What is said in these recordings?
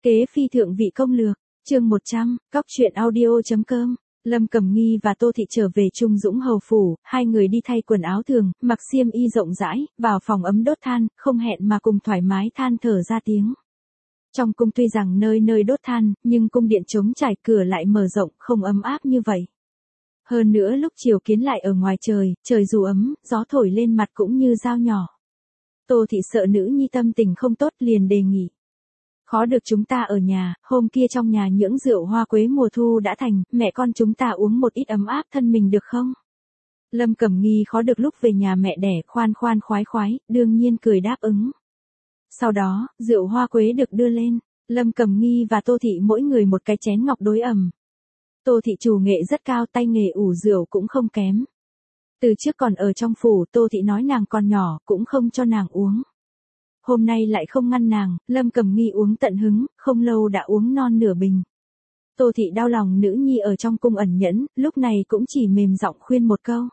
Kế phi thượng vị công lược, chương 100, Cóc truyện audio.com. Lâm Cẩm Nghi và Tô Thị trở về Trung Dũng hầu phủ, hai người đi thay quần áo thường, mặc xiêm y rộng rãi, vào phòng ấm đốt than, không hẹn mà cùng thoải mái than thở ra tiếng. Trong cung tuy rằng nơi nơi đốt than, nhưng cung điện trống trải, cửa lại mở rộng, không ấm áp như vậy. Hơn nữa lúc chiều kiến lại ở ngoài trời, trời dù ấm, gió thổi lên mặt cũng như dao nhỏ. Tô Thị sợ nữ nhi tâm tình không tốt, liền đề nghị. Khó được chúng ta ở nhà, hôm kia trong nhà những rượu hoa quế mùa thu đã thành, mẹ con chúng ta uống một ít ấm áp thân mình được không? Lâm Cẩm Nghi khó được lúc về nhà mẹ đẻ, khoan khoan khoái khoái, đương nhiên cười đáp ứng. Sau đó, rượu hoa quế được đưa lên, Lâm Cẩm Nghi và Tô Thị mỗi người một cái chén ngọc đối ẩm. Tô Thị chủ nghệ rất cao, tay nghề ủ rượu cũng không kém. Từ trước còn ở trong phủ, Tô Thị nói nàng còn nhỏ, cũng không cho nàng uống. Hôm nay lại không ngăn nàng, Lâm Cẩm Nghi uống tận hứng, không lâu đã uống non nửa bình. Tô Thị đau lòng nữ nhi ở trong cung ẩn nhẫn, lúc này cũng chỉ mềm giọng khuyên một câu.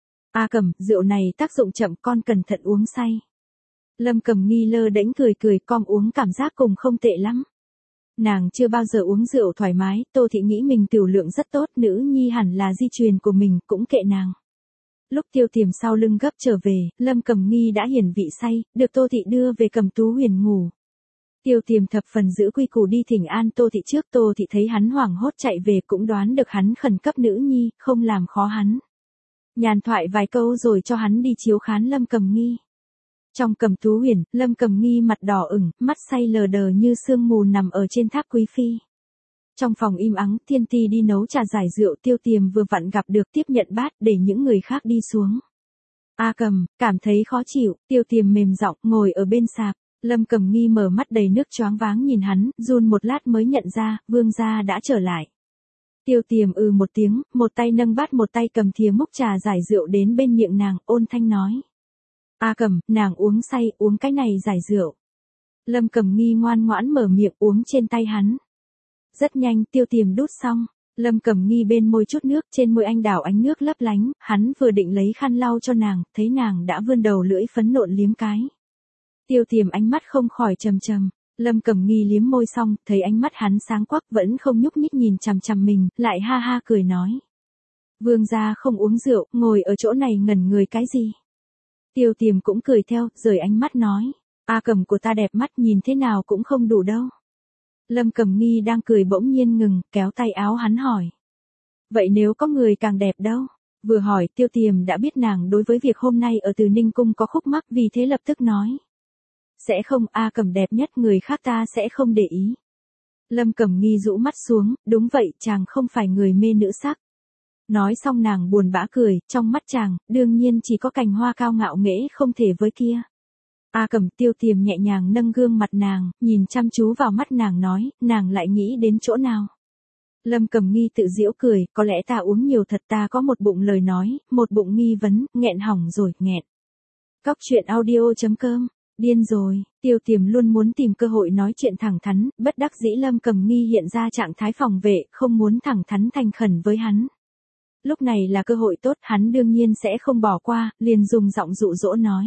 A Cẩm, rượu này tác dụng chậm, con cẩn thận uống say. Lâm Cẩm Nghi lơ đễnh cười cười, con uống cảm giác cùng không tệ lắm. Nàng chưa bao giờ uống rượu thoải mái, Tô Thị nghĩ mình tiểu lượng rất tốt, nữ nhi hẳn là di truyền của mình, cũng kệ nàng. Lúc Tiêu Tiềm sau lưng gấp trở về, Lâm Cẩm Nghi đã hiển vị say, được Tô Thị đưa về Cẩm Tú Huyền ngủ. Tiêu Tiềm thập phần giữ quy củ đi thỉnh an Tô Thị trước, Tô Thị thấy hắn hoảng hốt chạy về cũng đoán được hắn khẩn cấp nữ nhi, không làm khó hắn. Nhàn thoại vài câu rồi cho hắn đi chiếu khán Lâm Cẩm Nghi. Trong Cẩm Tú Huyền, Lâm Cẩm Nghi mặt đỏ ửng, mắt say lờ đờ như sương mù nằm ở trên tháp quý phi. Trong phòng im ắng, Thiên Ti đi nấu trà giải rượu, Tiêu Tiềm vừa vặn gặp được, tiếp nhận bát để những người khác đi xuống. A Cẩm, cảm thấy khó chịu, Tiêu Tiềm mềm giọng ngồi ở bên sạp. Lâm Cẩm Nghi mở mắt đầy nước choáng váng nhìn hắn, run một lát mới nhận ra, vương gia đã trở lại. Tiêu Tiềm một tiếng, một tay nâng bát một tay cầm thìa múc trà giải rượu đến bên miệng nàng, ôn thanh nói. A Cẩm, nàng uống say, uống cái này giải rượu. Lâm Cẩm Nghi ngoan ngoãn mở miệng uống trên tay hắn. Rất nhanh, Tiêu Tiềm đút xong, Lâm Cẩm Nghi bên môi chút nước, trên môi anh đảo ánh nước lấp lánh, hắn vừa định lấy khăn lau cho nàng, thấy nàng đã vươn đầu lưỡi phấn nộn liếm cái. Tiêu Tiềm ánh mắt không khỏi trầm trầm, Lâm Cẩm Nghi liếm môi xong, thấy ánh mắt hắn sáng quắc vẫn không nhúc nhích nhìn chằm chằm mình, lại ha ha cười nói. Vương gia không uống rượu, ngồi ở chỗ này ngẩn người cái gì? Tiêu Tiềm cũng cười theo, rời ánh mắt nói. A Cẩm của ta đẹp mắt, nhìn thế nào cũng không đủ đâu. Lâm Cẩm Nghi đang cười bỗng nhiên ngừng, kéo tay áo hắn hỏi. Vậy nếu có người càng đẹp đâu? Vừa hỏi, Tiêu Tiềm đã biết nàng đối với việc hôm nay ở Từ Ninh Cung có khúc mắc, vì thế lập tức nói. Sẽ không, A Cẩm đẹp nhất, người khác ta sẽ không để ý. Lâm Cẩm Nghi rũ mắt xuống, đúng vậy, chàng không phải người mê nữ sắc. Nói xong nàng buồn bã cười, trong mắt chàng, đương nhiên chỉ có cành hoa cao ngạo nghễ không thể với kia. A Cẩm, Tiêu Tiềm nhẹ nhàng nâng gương mặt nàng, nhìn chăm chú vào mắt nàng nói, nàng lại nghĩ đến chỗ nào. Lâm Cẩm Nghi tự giễu cười, có lẽ ta uống nhiều thật, ta có một bụng lời nói, một bụng nghi vấn, nghẹn hỏng rồi, nghẹn. Cóc truyện audio.com, điên rồi, Tiêu Tiềm luôn muốn tìm cơ hội nói chuyện thẳng thắn, bất đắc dĩ Lâm Cẩm Nghi hiện ra trạng thái phòng vệ, không muốn thẳng thắn thành khẩn với hắn. Lúc này là cơ hội tốt, hắn đương nhiên sẽ không bỏ qua, liền dùng giọng dụ dỗ nói.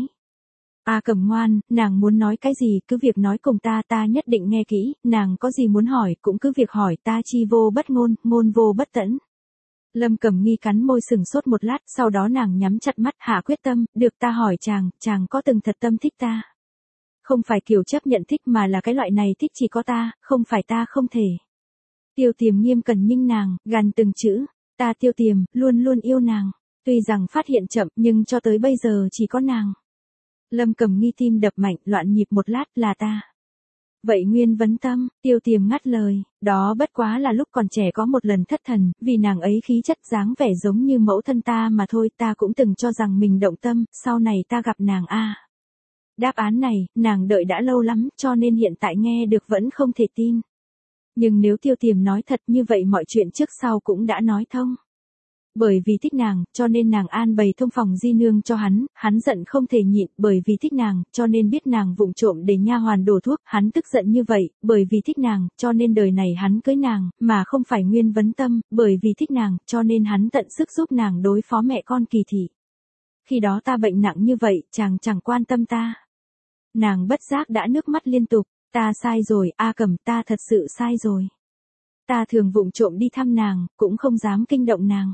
A Cẩm ngoan, nàng muốn nói cái gì, cứ việc nói cùng ta, ta nhất định nghe kỹ, nàng có gì muốn hỏi, cũng cứ việc hỏi, ta chi vô bất ngôn, ngôn vô bất tẫn. Lâm Cẩm Nghi cắn môi sừng sốt một lát, sau đó nàng nhắm chặt mắt, hạ quyết tâm, được ta hỏi chàng có từng thật tâm thích ta? Không phải kiểu chấp nhận thích mà là cái loại này thích chỉ có ta, không phải ta không thể. Tiêu Tiềm nghiêm cẩn nhưng nàng, gằn từng chữ, ta Tiêu Tiềm, luôn luôn yêu nàng, tuy rằng phát hiện chậm nhưng cho tới bây giờ chỉ có nàng. Lâm Cẩm Nghi tim đập mạnh, loạn nhịp một lát, là ta. Vậy nguyên vấn tâm, Tiêu Tiềm ngắt lời, đó bất quá là lúc còn trẻ có một lần thất thần, vì nàng ấy khí chất dáng vẻ giống như mẫu thân ta mà thôi, ta cũng từng cho rằng mình động tâm, sau này ta gặp nàng a. Đáp án này, nàng đợi đã lâu lắm, cho nên hiện tại nghe được vẫn không thể tin. Nhưng nếu Tiêu Tiềm nói thật như vậy mọi chuyện trước sau cũng đã nói thông. Bởi vì thích nàng, cho nên nàng an bày thông phòng di nương cho hắn giận không thể nhịn, bởi vì thích nàng, cho nên biết nàng vụng trộm để nha hoàn đổ thuốc, hắn tức giận như vậy, bởi vì thích nàng, cho nên đời này hắn cưới nàng, mà không phải nguyên vấn tâm, bởi vì thích nàng, cho nên hắn tận sức giúp nàng đối phó mẹ con Kỳ thị. Khi đó ta bệnh nặng như vậy, chàng chẳng quan tâm ta. Nàng bất giác đã nước mắt liên tục. Ta sai rồi, A Cầm, ta thật sự sai rồi. Ta thường vụng trộm đi thăm nàng, cũng không dám kinh động nàng.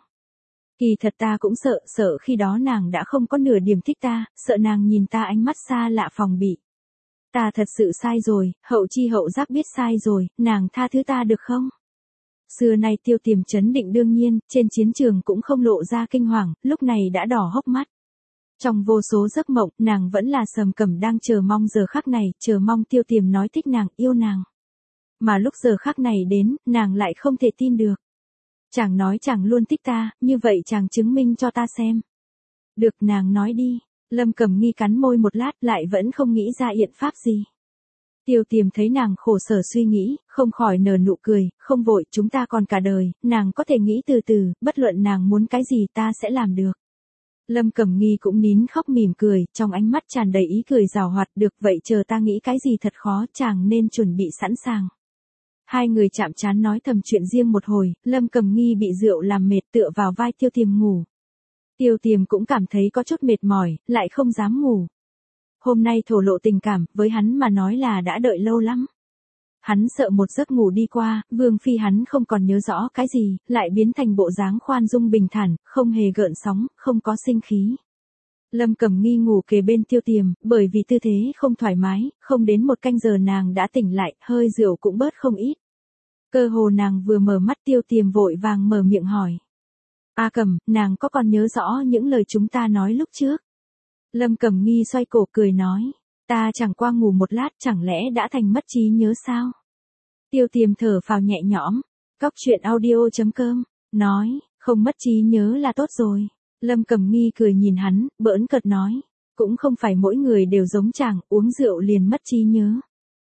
Kỳ thật ta cũng sợ khi đó nàng đã không có nửa điểm thích ta, sợ nàng nhìn ta ánh mắt xa lạ phòng bị. Ta thật sự sai rồi, hậu chi hậu giác biết sai rồi, nàng tha thứ ta được không? Xưa nay Tiêu Tiềm trấn định đương nhiên, trên chiến trường cũng không lộ ra kinh hoàng, lúc này đã đỏ hốc mắt. Trong vô số giấc mộng, nàng vẫn là Sầm Cẩm đang chờ mong giờ khắc này, chờ mong Tiêu Tiềm nói thích nàng, yêu nàng. Mà lúc giờ khắc này đến, nàng lại không thể tin được. Chàng nói chàng luôn thích ta, như vậy chàng chứng minh cho ta xem. Được, nàng nói đi. Lâm Cẩm Nghi cắn môi một lát lại vẫn không nghĩ ra biện pháp gì. Tiêu Tiềm thấy nàng khổ sở suy nghĩ, không khỏi nở nụ cười, không vội, chúng ta còn cả đời, nàng có thể nghĩ từ từ, bất luận nàng muốn cái gì ta sẽ làm được. Lâm Cẩm Nghi cũng nín khóc mỉm cười, trong ánh mắt tràn đầy ý cười giảo hoạt, được vậy chờ ta nghĩ cái gì thật khó, chàng nên chuẩn bị sẵn sàng. Hai người chạm trán nói thầm chuyện riêng một hồi, Lâm Cẩm Nghi bị rượu làm mệt tựa vào vai Tiêu Tiềm ngủ. Tiêu Tiềm cũng cảm thấy có chút mệt mỏi, lại không dám ngủ. Hôm nay thổ lộ tình cảm, với hắn mà nói là đã đợi lâu lắm. Hắn sợ một giấc ngủ đi qua, Vương Phi hắn không còn nhớ rõ cái gì, lại biến thành bộ dáng khoan dung bình thản, không hề gợn sóng, không có sinh khí. Lâm Cẩm Nghi ngủ kề bên Tiêu Tiềm, bởi vì tư thế không thoải mái, không đến một canh giờ nàng đã tỉnh lại, hơi rượu cũng bớt không ít. Cơ hồ nàng vừa mở mắt Tiêu Tiềm vội vàng mở miệng hỏi. A Cẩm, nàng có còn nhớ rõ những lời chúng ta nói lúc trước? Lâm Cẩm Nghi xoay cổ cười nói. Ta chẳng qua ngủ một lát chẳng lẽ đã thành mất trí nhớ sao? Tiêu Tiềm thở phào nhẹ nhõm. Cóc truyện audio.com. Nói, không mất trí nhớ là tốt rồi. Lâm Cẩm Nghi cười nhìn hắn, bỡn cợt nói. Cũng không phải mỗi người đều giống chàng, uống rượu liền mất trí nhớ.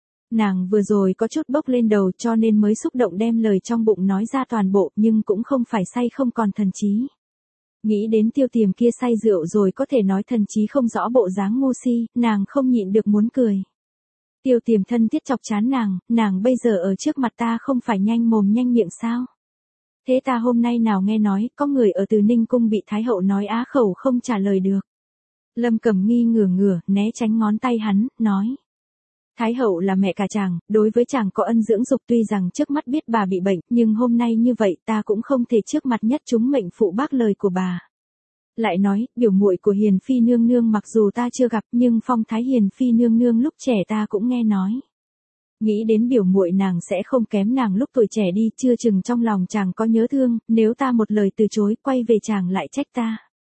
Nàng vừa rồi có chút bốc lên đầu cho nên mới xúc động đem lời trong bụng nói ra toàn bộ, nhưng cũng không phải say không còn thần trí. Nghĩ đến Tiêu Tiềm kia say rượu rồi có thể nói thần trí không rõ bộ dáng ngu si, nàng không nhịn được muốn cười. Tiêu Tiềm thân thiết chọc chán nàng bây giờ ở trước mặt ta không phải nhanh mồm nhanh miệng sao? Thế ta hôm nay nào nghe nói, có người ở Từ Ninh Cung bị Thái Hậu nói á khẩu không trả lời được. Lâm Cẩm Nghi ngửa, né tránh ngón tay hắn, nói. Thái Hậu là mẹ cả chàng, đối với chàng có ân dưỡng dục tuy rằng trước mắt biết bà bị bệnh, nhưng hôm nay như vậy ta cũng không thể trước mặt nhất chúng mệnh phụ bác lời của bà. Lại nói, biểu muội của Hiền Phi nương nương mặc dù ta chưa gặp nhưng phong thái Hiền Phi nương nương lúc trẻ ta cũng nghe nói. Nghĩ đến biểu muội nàng sẽ không kém nàng lúc tuổi trẻ đi, chưa chừng trong lòng chàng có nhớ thương, nếu ta một lời từ chối, quay về chàng lại trách ta.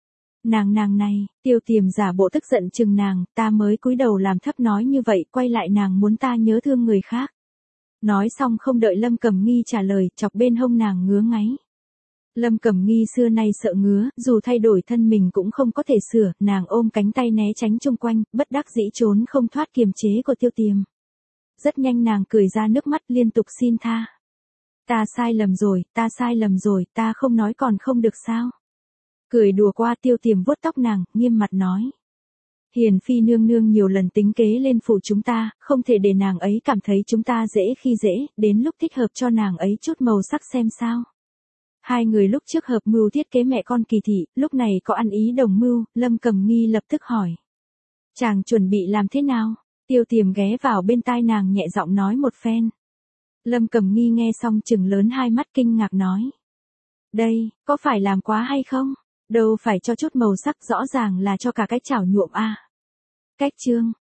Nàng này, Tiêu Tiềm giả bộ tức giận chừng nàng, ta mới cúi đầu làm thấp nói như vậy, quay lại nàng muốn ta nhớ thương người khác. Nói xong không đợi Lâm Cẩm Nghi trả lời, chọc bên hông nàng ngứa ngáy. Lâm Cẩm Nghi xưa nay sợ ngứa, dù thay đổi thân mình cũng không có thể sửa, nàng ôm cánh tay né tránh chung quanh, bất đắc dĩ trốn không thoát kiềm chế của Tiêu Tiềm. Rất nhanh nàng cười ra nước mắt liên tục xin tha. Ta sai lầm rồi, ta không nói còn không được sao? Cười đùa qua Tiêu Tiềm vuốt tóc nàng, nghiêm mặt nói. Hiền Phi nương nương nhiều lần tính kế lên phủ chúng ta, không thể để nàng ấy cảm thấy chúng ta dễ khi dễ, đến lúc thích hợp cho nàng ấy chút màu sắc xem sao. Hai người lúc trước hợp mưu thiết kế mẹ con Kỳ thị, lúc này có ăn ý đồng mưu, Lâm Cẩm Nghi lập tức hỏi. Chàng chuẩn bị làm thế nào? Tiêu Tiềm ghé vào bên tai nàng nhẹ giọng nói một phen. Lâm Cẩm Nghi nghe xong trừng lớn hai mắt kinh ngạc nói. Đây, có phải làm quá hay không? Đâu phải cho chút màu sắc, rõ ràng là cho cả cái chảo nhuộm a. Cách chương.